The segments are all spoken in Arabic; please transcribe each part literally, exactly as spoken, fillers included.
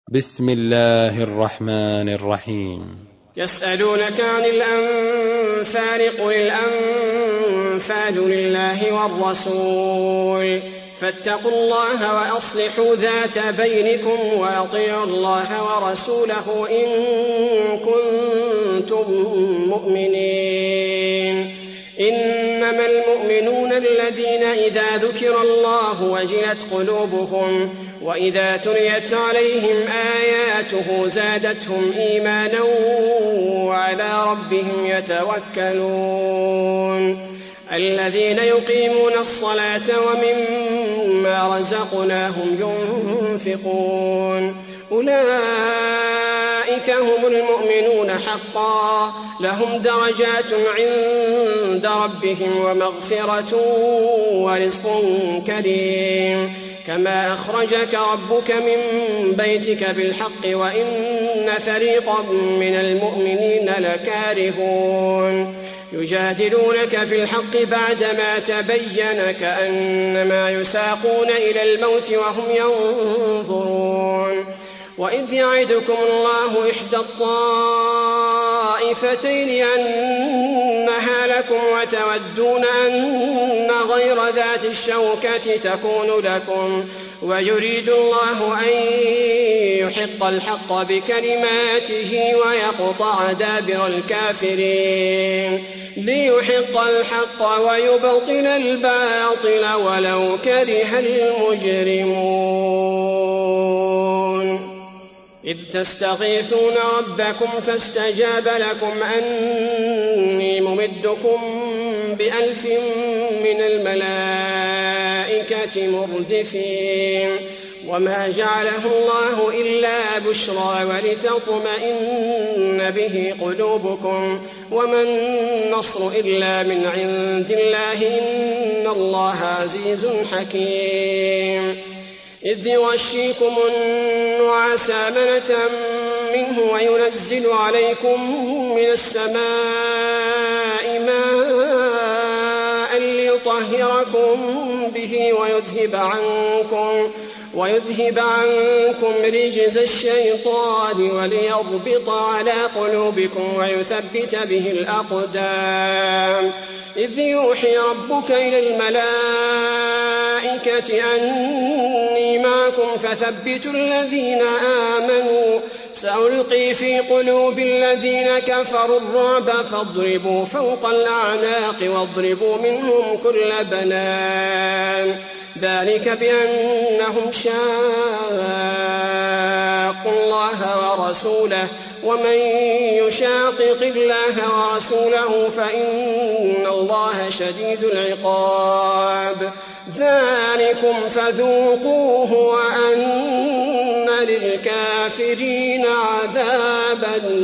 بسم الله الرحمن الرحيم. يسألونك عن الأنفال قل الأنفال لله والرسول فاتقوا الله وأصلحوا ذات بينكم وأطيعوا الله ورسوله إن كنتم مؤمنين. إنما المؤمنون الذين إذا ذكر الله وجلت قلوبهم وإذا تليت عليهم آياته زادتهم إيمانا وعلى ربهم يتوكلون. الذين يقيمون الصلاة ومما رزقناهم ينفقون أولئك هم المؤمنون حقا لهم درجات عند ربهم ومغفرة ورزق كريم. كما أخرجك ربك من بيتك بالحق وإن فريقا من المؤمنين لكارهون يجادلونك في الحق بعدما تبين كأنما يساقون إلى الموت وهم ينظرون. وإذ يعدكم الله إحدى الطائفتين أنها لكم وتودون أن غير ذات الشوكة تكون لكم ويريد الله أن يحق الحق بكلماته ويقطع دابر الكافرين ليحق الحق ويبطل الباطل ولو كره المجرمون. إذ تستغيثون ربكم فاستجاب لكم أني ممدكم بألف من الملائكة مردفين. وما جعله الله إلا بشرى ولتطمئن به قلوبكم وما النصر إلا من عند الله إن الله عزيز حكيم. إذ يغشيكم النعاس أمنة منه وينزل عليكم من السماء ماء ليطهركم به ويذهب عنكم ويذهب عنكم رجز الشيطان وليربط على قلوبكم ويثبت به الأقدام. إذ يوحي ربك إلى الملائكة أني معكم فثبتوا الذين آمنوا سألقي في قلوب الذين كفروا الرعب فاضربوا فوق الأعناق واضربوا منهم كل بنان. ذلك بأنهم شاقوا الله ورسوله ومن يشاقق الله ورسوله فإن الله شديد العقاب. ذلكم فذوقوه وأن للكافرين عذاب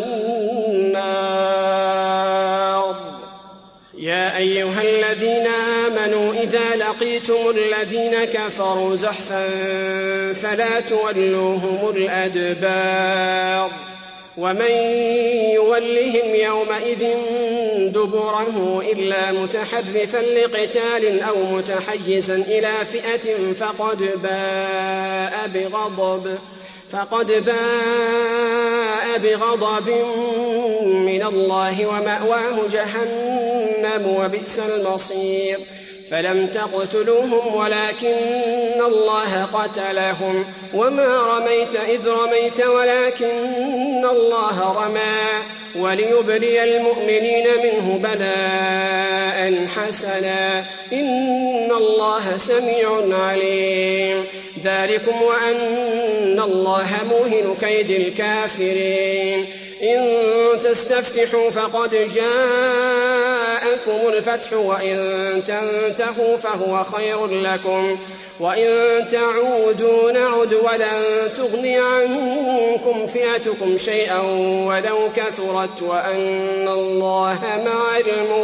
النار. يا أيها الذين آمنوا إذا لقيتم الذين كفروا زحفا فلا تولوهم الأدبار. ومن يولهم يومئذ دبره إلا متحرفا لقتال أو متحيزا إلى فئة فقد باء بغضب فقد باء بغضب من الله ومأواه جهنم وبئس المصير. فلم تقتلوهم ولكن الله قتلهم وما رميت إذ رميت ولكن الله رمى وليبلي المؤمنين منه بلاء حسنا إن الله سميع عليم. ذلكم وأن الله موهن كيد الكافرين. إن تستفتحوا فقد جاءكم الفتح وإن تنتهوا فهو خير لكم وإن تعودوا نعد ولن تغني عنكم فئتكم شيئا ولو كثرت وأن الله مع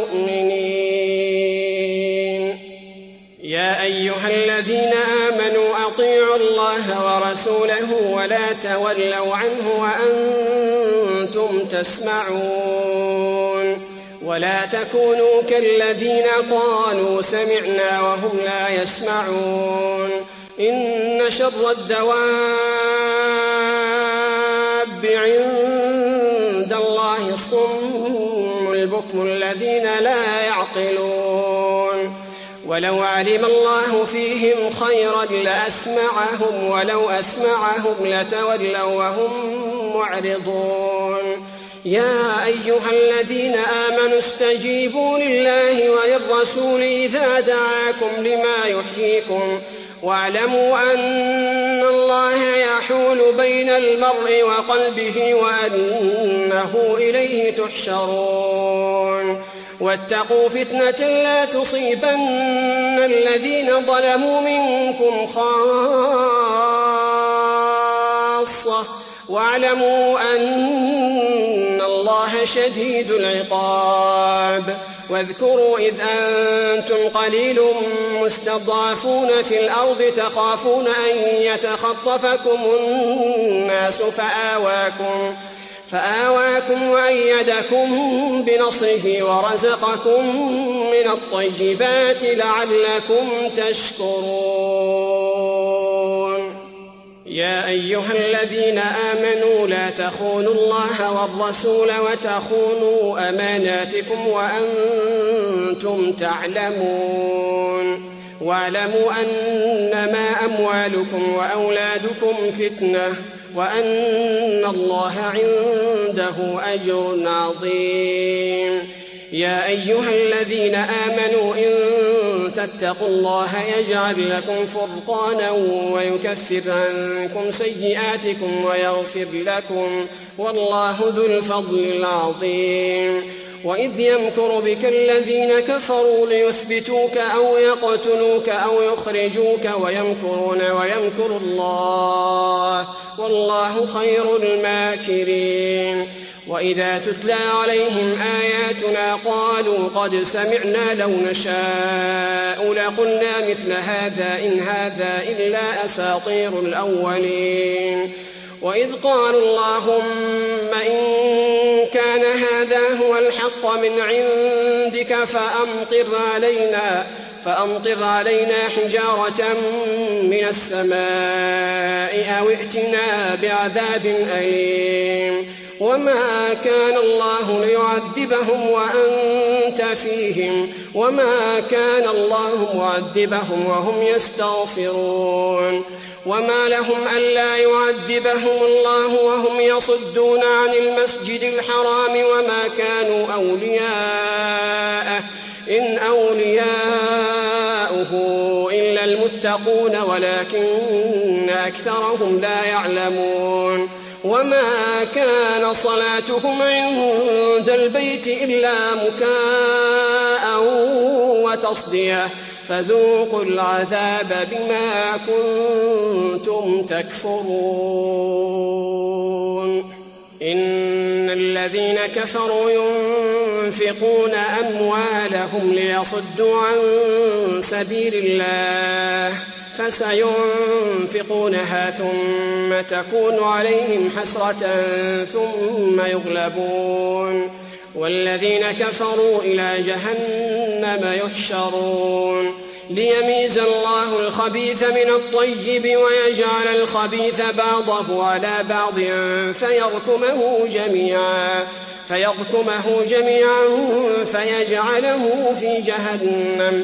المؤمنين. يا أيها الذين آمنوا أطيعوا الله ورسوله ولا تولوا عنه وأنتم تسمعون. ولا تكونوا كالذين قالوا سمعنا وهم لا يسمعون. إن شر الدواب الله الصم البكم الذين لا يعقلون ولو علم الله فيهم خيرا لأسمعهم ولو أسمعهم لتولوا وهم معرضون يا أيها الذين آمنوا استجيبوا لله وللرسول إذا دعاكم لما يحييكم واعلموا أن الله يحول بين المرء وقلبه وأنه إليه تحشرون واتقوا فتنة لا تصيبن الذين ظلموا منكم خاصة واعلموا أن الله شديد العقاب واذكروا إذ أنتم قليل مستضعفون في الأرض تخافون أن يتخطفكم الناس فآواكم فآواكم وأيدكم بنصره ورزقكم من الطيبات لعلكم تشكرون يا أيها الذين آمنوا لا تخونوا الله والرسول وتخونوا أماناتكم وأنتم تعلمون واعلموا أنما أموالكم وأولادكم فتنة وأن الله عنده أجر عظيم يا أيها الذين آمنوا إن تتقوا الله يجعل لكم فرقانا ويكفر عنكم سيئاتكم ويغفر لكم والله ذو الفضل العظيم وإذ يمكر بك الذين كفروا ليثبتوك أو يقتلوك أو يخرجوك ويمكرون ويمكر الله والله خير الماكرين وإذا تتلى عليهم آياتنا قالوا قد سمعنا لو نشاء لقلنا مثل هذا إن هذا إلا أساطير الأولين وإذ قالوا اللهم إن كان هذا هو الحق من عندك فأمطر علينا فأمطر علينا حجارة من السماء أو ائتنا بعذاب أليم وما كان الله ليعذبهم وأنت فيهم وما كان الله معذبهم وهم يستغفرون وما لهم ألا يعذبهم الله وهم يصدون عن المسجد الحرام وما كانوا أولياءه إن أولياؤه إلا المتقون ولكن أكثرهم لا يعلمون وما كان صلاتهم عند البيت إلا مكاء وتصدية فذوقوا العذاب بما كنتم تكفرون إن الذين كفروا ينفقون أموالهم ليصدوا عن سبيل الله فسينفقونها ثم تكون عليهم حسرة ثم يغلبون والذين كفروا إلى جهنم يحشرون ليميز الله الخبيث من الطيب ويجعل الخبيث بعضه على بعض فيركمه جميعا فيركمه جميعا فيجعله في جهنم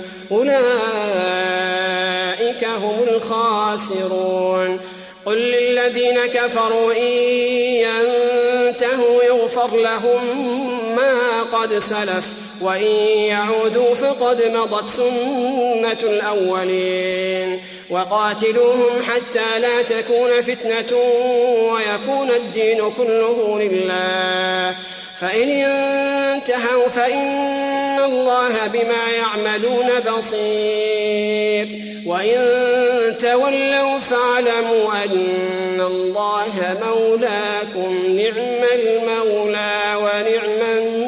أولئك هم الخاسرون قل للذين كفروا إن ينتهوا يغفر لهم ما قد سلف وإن يعودوا فقد مضت سنة الأولين وقاتلوهم حتى لا تكون فتنة ويكون الدين كله لله فإن انتهوا فإن الله بما يعملون بصير وإن تولوا فاعلموا أن الله مولاكم نعم المولى ونعم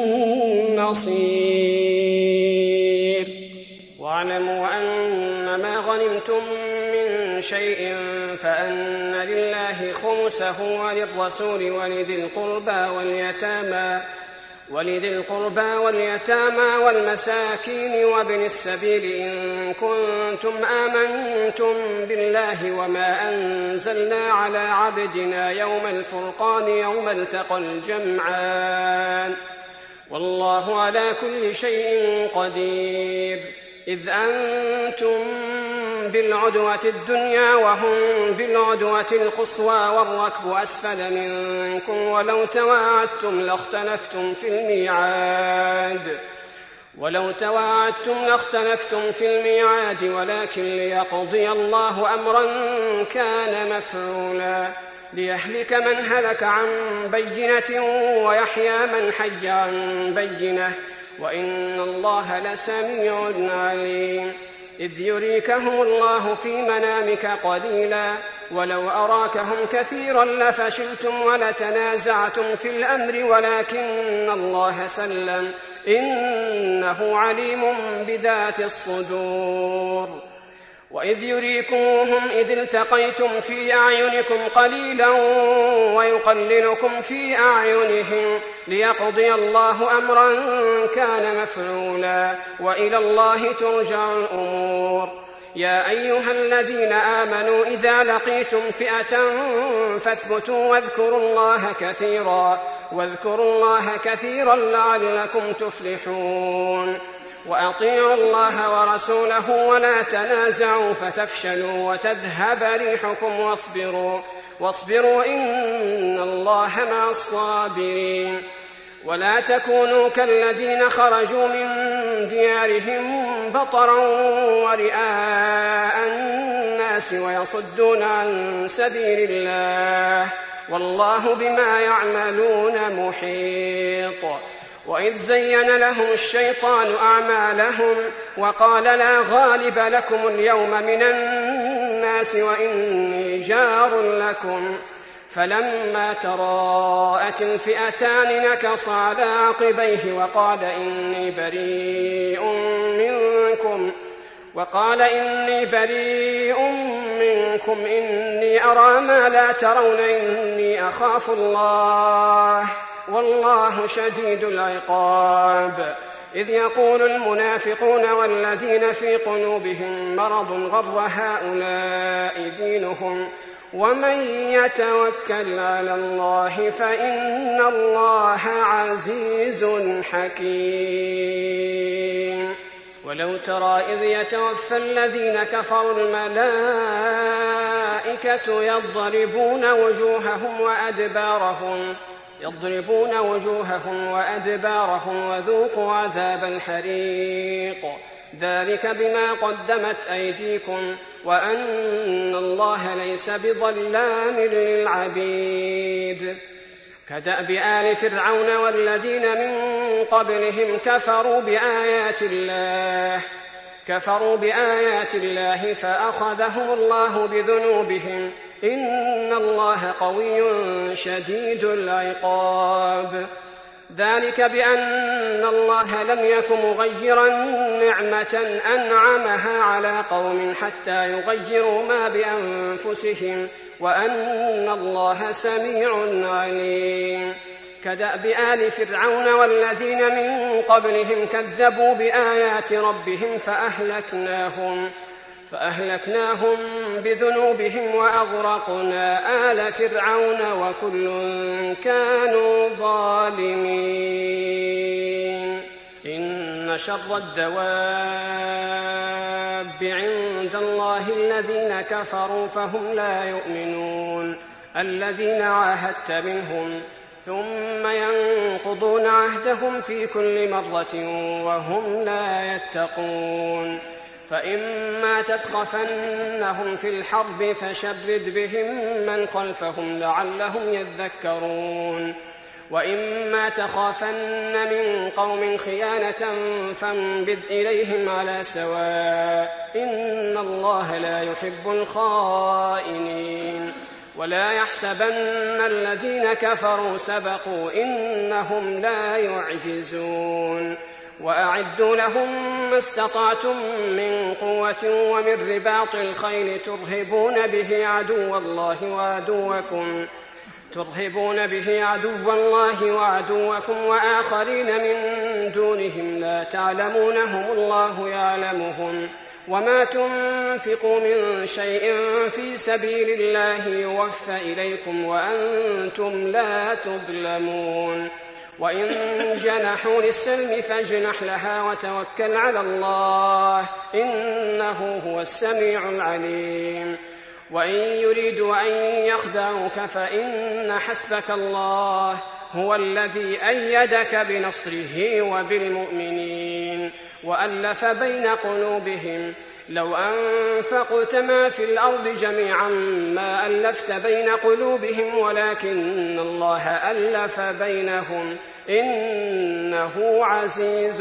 النصير واعلموا أن ما غنمتم من شيء فأن لله خمسه وللرسول ولذي القربى واليتامى ولذي القربى واليتامى والمساكين وابن السبيل إن كنتم آمنتم بالله وما أنزلنا على عبدنا يوم الفرقان يوم التقى الجمعان والله على كل شيء قدير. إذ أنتم بالعدوة الدنيا وهم بالعدوة القصوى والركب أسفل منكم ولو تواعدتم لاختلفتم في الميعاد ولو تواعدتم لاختلفتم في الميعاد ولكن ليقضي الله أمرا كان مفعولا ليهلك من هلك عن بينة ويحيى من حي عن بينة وإن الله لسميع عليم. إذ يريكهم الله في منامك قليلا ولو أراكهم كثيرا لفشلتم ولتنازعتم في الأمر ولكن الله سلم إنه عليم بذات الصدور. وإذ يريكموهم إذ التقيتم في أعينكم قليلا ويقللكم في أعينهم ليقضي الله أمرا كان مفعولا وإلى الله ترجع الأمور. يا أيها الذين آمنوا إذا لقيتم فئة فاثبتوا واذكروا الله كثيرا واذكروا الله كثيرا لعلكم تفلحون. وأطيعوا الله ورسوله ولا تنازعوا فتفشلوا وتذهب ريحكم واصبروا واصبروا إن الله مع الصابرين. ولا تكونوا كالذين خرجوا من ديارهم بطرا ورئاء الناس ويصدون عن سبيل الله والله بما يعملون محيط. وإذ زين لهم الشيطان أعمالهم وقال لا غالب لكم اليوم من الناس وإني جار لكم فلما تراءت الفئتان نكص على عقبيه وقال إني بريء منكم وقال إني بريء منكم إني أرى ما لا ترون إني أخاف الله والله شديد العقاب. إذ يقول المنافقون والذين في قلوبهم مرض غر هؤلاء دينهم ومن يتوكل على الله فإن الله عزيز حكيم. ولو ترى إذ يتوفى الذين كفروا الملائكة يضربون وجوههم وأدبارهم يضربون وجوههم وأدبارهم وذوقوا عذاب الحريق ذلك بما قدمت أيديكم وأن الله ليس بظلام للعبيد. كدأب آل فرعون والذين من قبلهم كفروا بآيات الله كفروا بآيات الله فأخذهم الله بذنوبهم إن الله قوي شديد العقاب. ذلك بأن الله لم يك مغيرا نعمة أنعمها على قوم حتى يغيروا ما بأنفسهم وأن الله سميع عليم. كدأب آل فرعون والذين من قبلهم كذبوا بآيات ربهم فأهلكناهم فأهلكناهم بذنوبهم وأغرقنا آل فرعون وكل كانوا ظالمين. إن شر الدواب عند الله الذين كفروا فهم لا يؤمنون الذين عاهدت منهم ثم ينقضون عهدهم في كل مرة وهم لا يتقون. فإما تثقفنهم في الحرب فشرد بهم من خلفهم لعلهم يذكرون وإما تخافن من قوم خيانة فانبذ إليهم على سواء إن الله لا يحب الخائنين. ولا يحسبن الذين كفروا سبقوا إنهم لا يعجزون. وأعدوا لهم ما استطعتم من قوة ومن رباط الخيل ترهبون به عدو الله وعدوكم ترهبون به عدو الله وعدوكم وآخرين من دونهم لا تعلمونهم الله يعلمهم وما تنفقوا من شيء في سبيل الله يوفى إليكم وأنتم لا تظلمون وإن جنحوا للسلم فاجنح لها وتوكل على الله إنه هو السميع العليم وإن يريدوا أن يخدعوك فإن حسبك الله هو الذي أيدك بنصره وبالمؤمنين وألف بين قلوبهم لو أنفقت ما في الأرض جميعا ما ألفت بين قلوبهم ولكن الله ألف بينهم إنه عزيز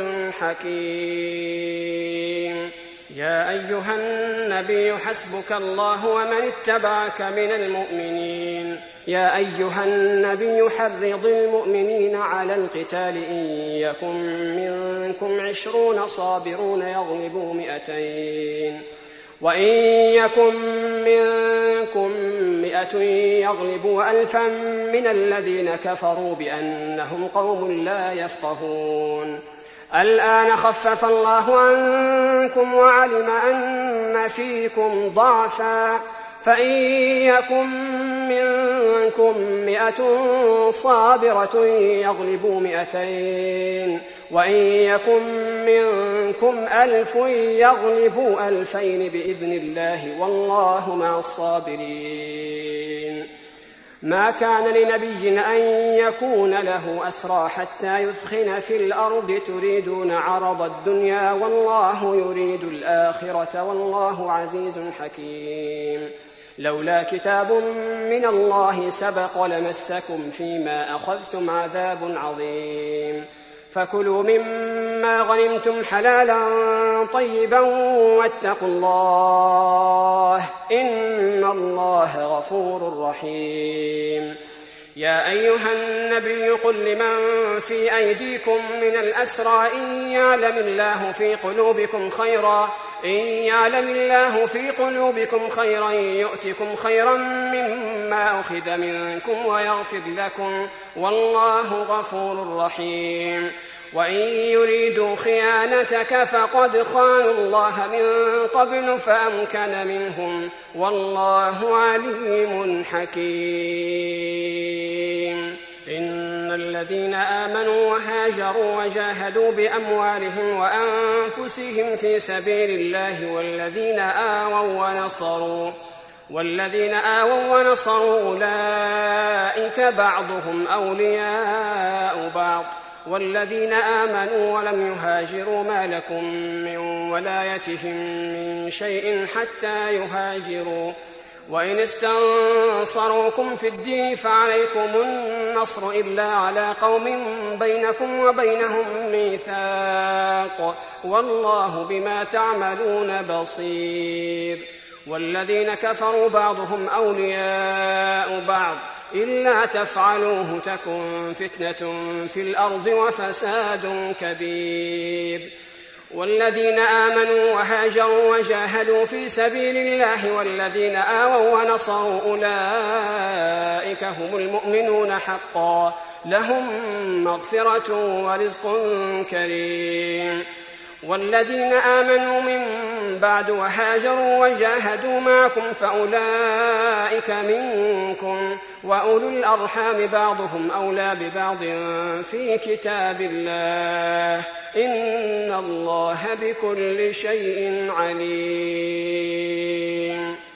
حكيم. يا أيها النبي حسبك الله ومن اتبعك من المؤمنين يا أيها النبي حرض المؤمنين على القتال إن يكن منكم عشرون صابرون يغلبوا مئتين وإن يكن منكم مئة يغلبوا ألفا من الذين كفروا بأنهم قوم لا يفقهون. الآن خفف الله عنكم وعلم أن فيكم ضعفا فإن يكن منكم مئة صابرة يغلبوا مئتين وإن يكن منكم ألف يغلبوا ألفين بإذن الله والله مع الصابرين. ما كان لنبي أن يكون له أسرى حتى يثخن في الأرض تريدون عرض الدنيا والله يريد الآخرة والله عزيز حكيم. لولا كتاب من الله سبق لمسكم فيما أخذتم عذاب عظيم فكلوا مما غنمتم حلالا طيبا واتقوا الله إن الله غفور رحيم. يا أيها النبي قل لمن في أيديكم من الأسرى إن يعلم الله في قلوبكم خيرا إن يعلم الله في قلوبكم خيرا يؤتكم خيرا مما أخذ منكم ويغفر لكم والله غفور رحيم. وإن يريدوا خيانتك فقد خانوا الله من قبل فأمكن منهم والله عليم حكيم. إن الذين آمنوا وهاجروا وجاهدوا بأموالهم وأنفسهم في سبيل الله والذين آووا ونصروا والذين آووا ونصروا أولئك بعضهم أولياء بعض والذين آمنوا ولم يهاجروا ما لكم من ولايتهم من شيء حتى يهاجروا وإن استنصروكم في الدين فعليكم النصر إلا على قوم بينكم وبينهم ميثاق والله بما تعملون بصير. والذين كفروا بعضهم أولياء بعض إلا تفعلوه تكن فتنة في الأرض وفساد كبير. والذين آمنوا وهاجروا وجاهدوا في سبيل الله والذين آووا ونصروا أولئك هم المؤمنون حقا لهم مغفرة ورزق كريم. والذين آمنوا من بعد وهاجروا وجاهدوا معكم فأولئك منكم وأولو الأرحام بعضهم أولى ببعض في كتاب الله إن الله بكل شيء عليم.